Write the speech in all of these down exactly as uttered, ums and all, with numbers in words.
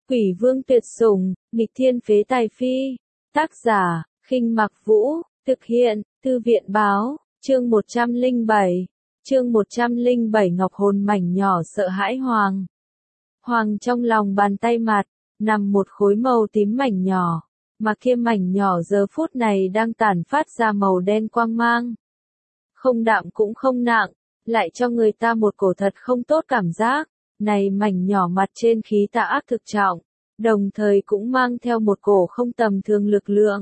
Quỷ vương tuyệt sủng, nghịch thiên phế tài phi. Tác giả, Khinh Mặc Vũ, thực hiện, Thư viện báo, chương một trăm lẻ bảy. Chương một trăm lẻ bảy Ngọc hồn mảnh nhỏ sợ hãi Hoàng. Hoàng trong lòng bàn tay mặt, nằm một khối màu tím mảnh nhỏ, mà kia mảnh nhỏ giờ phút này đang tản phát ra màu đen quang mang. Không đạm cũng không nặng, lại cho người ta một cổ thật không tốt cảm giác. Này mảnh nhỏ mặt trên khí tà ác thực trọng, đồng thời cũng mang theo một cổ không tầm thường lực lượng.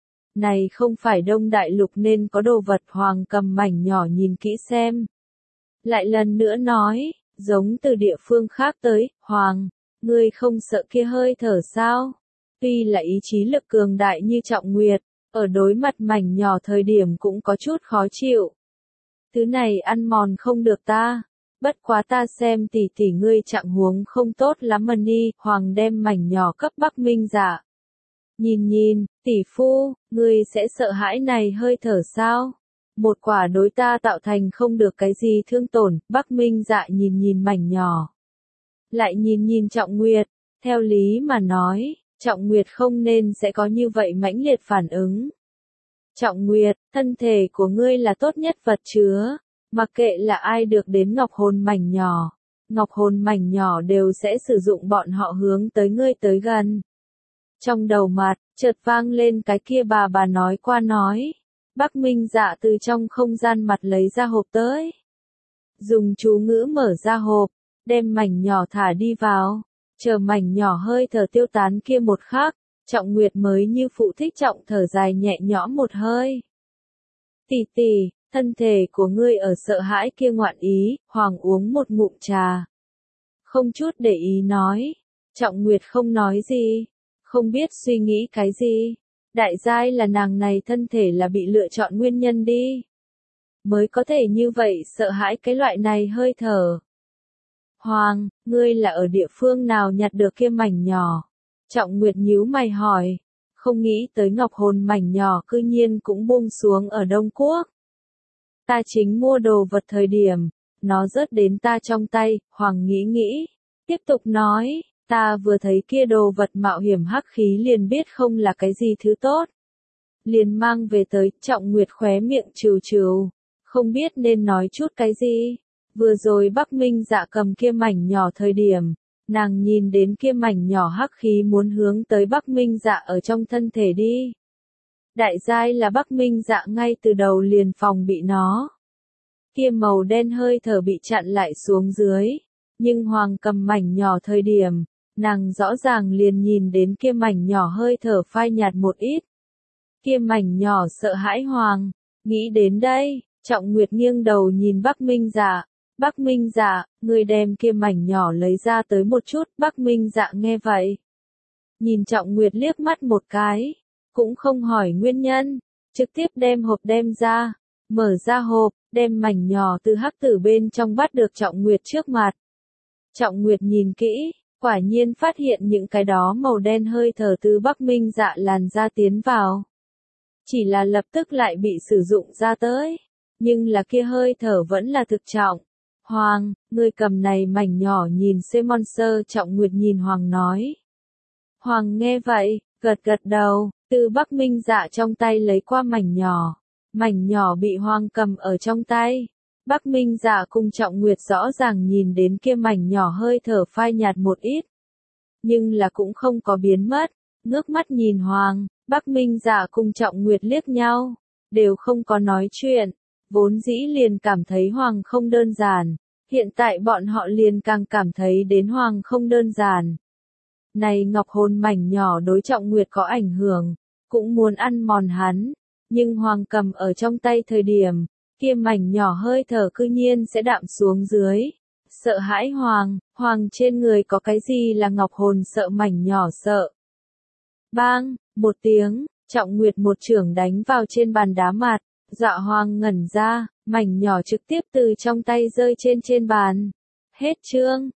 Này không phải Đông Đại Lục nên có đồ vật. Hoàng cầm mảnh nhỏ nhìn kỹ xem. Lại lần nữa nói, giống từ địa phương khác tới, Hoàng, ngươi không sợ kia hơi thở sao? Tuy là ý chí lực cường đại như Trọng Nguyệt, ở đối mặt mảnh nhỏ thời điểm cũng có chút khó chịu. Thứ này ăn mòn không được ta. Bất quá ta xem tỷ tỷ ngươi trạng huống không tốt lắm mà ni. Hoàng đem mảnh nhỏ cấp Bắc Minh Dạ. Nhìn nhìn, tỷ phu, ngươi sẽ sợ hãi này hơi thở sao? Một quả đối ta tạo thành không được cái gì thương tổn. Bắc Minh Dạ nhìn nhìn mảnh nhỏ. Lại nhìn nhìn Trọng Nguyệt. Theo lý mà nói, Trọng Nguyệt không nên sẽ có như vậy mãnh liệt phản ứng. Trọng Nguyệt, thân thể của ngươi là tốt nhất vật chứa. Mặc kệ là ai được đến ngọc hồn mảnh nhỏ, ngọc hồn mảnh nhỏ đều sẽ sử dụng bọn họ hướng tới ngươi tới gần. Trong đầu mặt, chợt vang lên cái kia bà bà nói qua nói. Bắc Minh Dạ từ trong không gian mặt lấy ra hộp tới. Dùng chú ngữ mở ra hộp, đem mảnh nhỏ thả đi vào. Chờ mảnh nhỏ hơi thở tiêu tán kia một khắc, Trọng Nguyệt mới như phụ thích trọng thở dài nhẹ nhõm một hơi. Tỷ tỷ. Thân thể của ngươi ở sợ hãi kia ngoạn ý. Hoàng uống một ngụm trà. Không chút để ý nói. Trọng Nguyệt không nói gì. Không biết suy nghĩ cái gì. Đại giai là nàng này thân thể là bị lựa chọn nguyên nhân đi. Mới có thể như vậy sợ hãi cái loại này hơi thở. Hoàng, ngươi là ở địa phương nào nhặt được kia mảnh nhỏ? Trọng Nguyệt nhíu mày hỏi. Không nghĩ tới ngọc hồn mảnh nhỏ cư nhiên cũng buông xuống ở Đông Quốc. Ta chính mua đồ vật thời điểm, nó rớt đến ta trong tay. Hoàng nghĩ nghĩ, tiếp tục nói, ta vừa thấy kia đồ vật mạo hiểm hắc khí liền biết không là cái gì thứ tốt. Liền mang về tới. Trọng Nguyệt khóe miệng trừ trừ, không biết nên nói chút cái gì. Vừa rồi Bắc Minh Dạ cầm kia mảnh nhỏ thời điểm, nàng nhìn đến kia mảnh nhỏ hắc khí muốn hướng tới Bắc Minh Dạ ở trong thân thể đi. Đại giai là Bắc Minh Dạ ngay từ đầu liền phòng bị nó. Kia màu đen hơi thở bị chặn lại xuống dưới. Nhưng Hoàng cầm mảnh nhỏ thời điểm, nàng rõ ràng liền nhìn đến kia mảnh nhỏ hơi thở phai nhạt một ít. Kia mảnh nhỏ sợ hãi Hoàng. Nghĩ đến đây, Trọng Nguyệt nghiêng đầu nhìn Bắc Minh Dạ. Bắc Minh Dạ, ngươi đem kia mảnh nhỏ lấy ra tới một chút. Bắc Minh Dạ nghe vậy. Nhìn Trọng Nguyệt liếc mắt một cái. Cũng không hỏi nguyên nhân, trực tiếp đem hộp đem ra, mở ra hộp, đem mảnh nhỏ từ hắc tử bên trong bắt được Trọng Nguyệt trước mặt. Trọng Nguyệt nhìn kỹ, quả nhiên phát hiện những cái đó màu đen hơi thở từ Bắc Minh Dạ làn ra tiến vào. Chỉ là lập tức lại bị sử dụng ra tới, nhưng là kia hơi thở vẫn là thực trọng. Hoàng, ngươi cầm này mảnh nhỏ nhìn xem monster. Trọng Nguyệt nhìn Hoàng nói. Hoàng nghe vậy, gật gật đầu. Từ Bắc Minh Dạ trong tay lấy qua mảnh nhỏ. Mảnh nhỏ bị Hoàng cầm ở trong tay. Bắc Minh Dạ cùng Trọng Nguyệt rõ ràng nhìn đến kia mảnh nhỏ hơi thở phai nhạt một ít. Nhưng là cũng không có biến mất. Ngước mắt nhìn Hoàng, Bắc Minh Dạ cùng Trọng Nguyệt liếc nhau. Đều không có nói chuyện. Vốn dĩ liền cảm thấy Hoàng không đơn giản. Hiện tại bọn họ liền càng cảm thấy đến Hoàng không đơn giản. Này ngọc hồn mảnh nhỏ đối Trọng Nguyệt có ảnh hưởng, cũng muốn ăn mòn hắn, nhưng Hoàng cầm ở trong tay thời điểm, kia mảnh nhỏ hơi thở cư nhiên sẽ đạm xuống dưới. Sợ hãi Hoàng, Hoàng trên người có cái gì là ngọc hồn sợ mảnh nhỏ sợ. Bang, một tiếng, Trọng Nguyệt một chưởng đánh vào trên bàn đá mặt, dọa Hoàng ngẩn ra, mảnh nhỏ trực tiếp từ trong tay rơi trên trên bàn. Hết chương.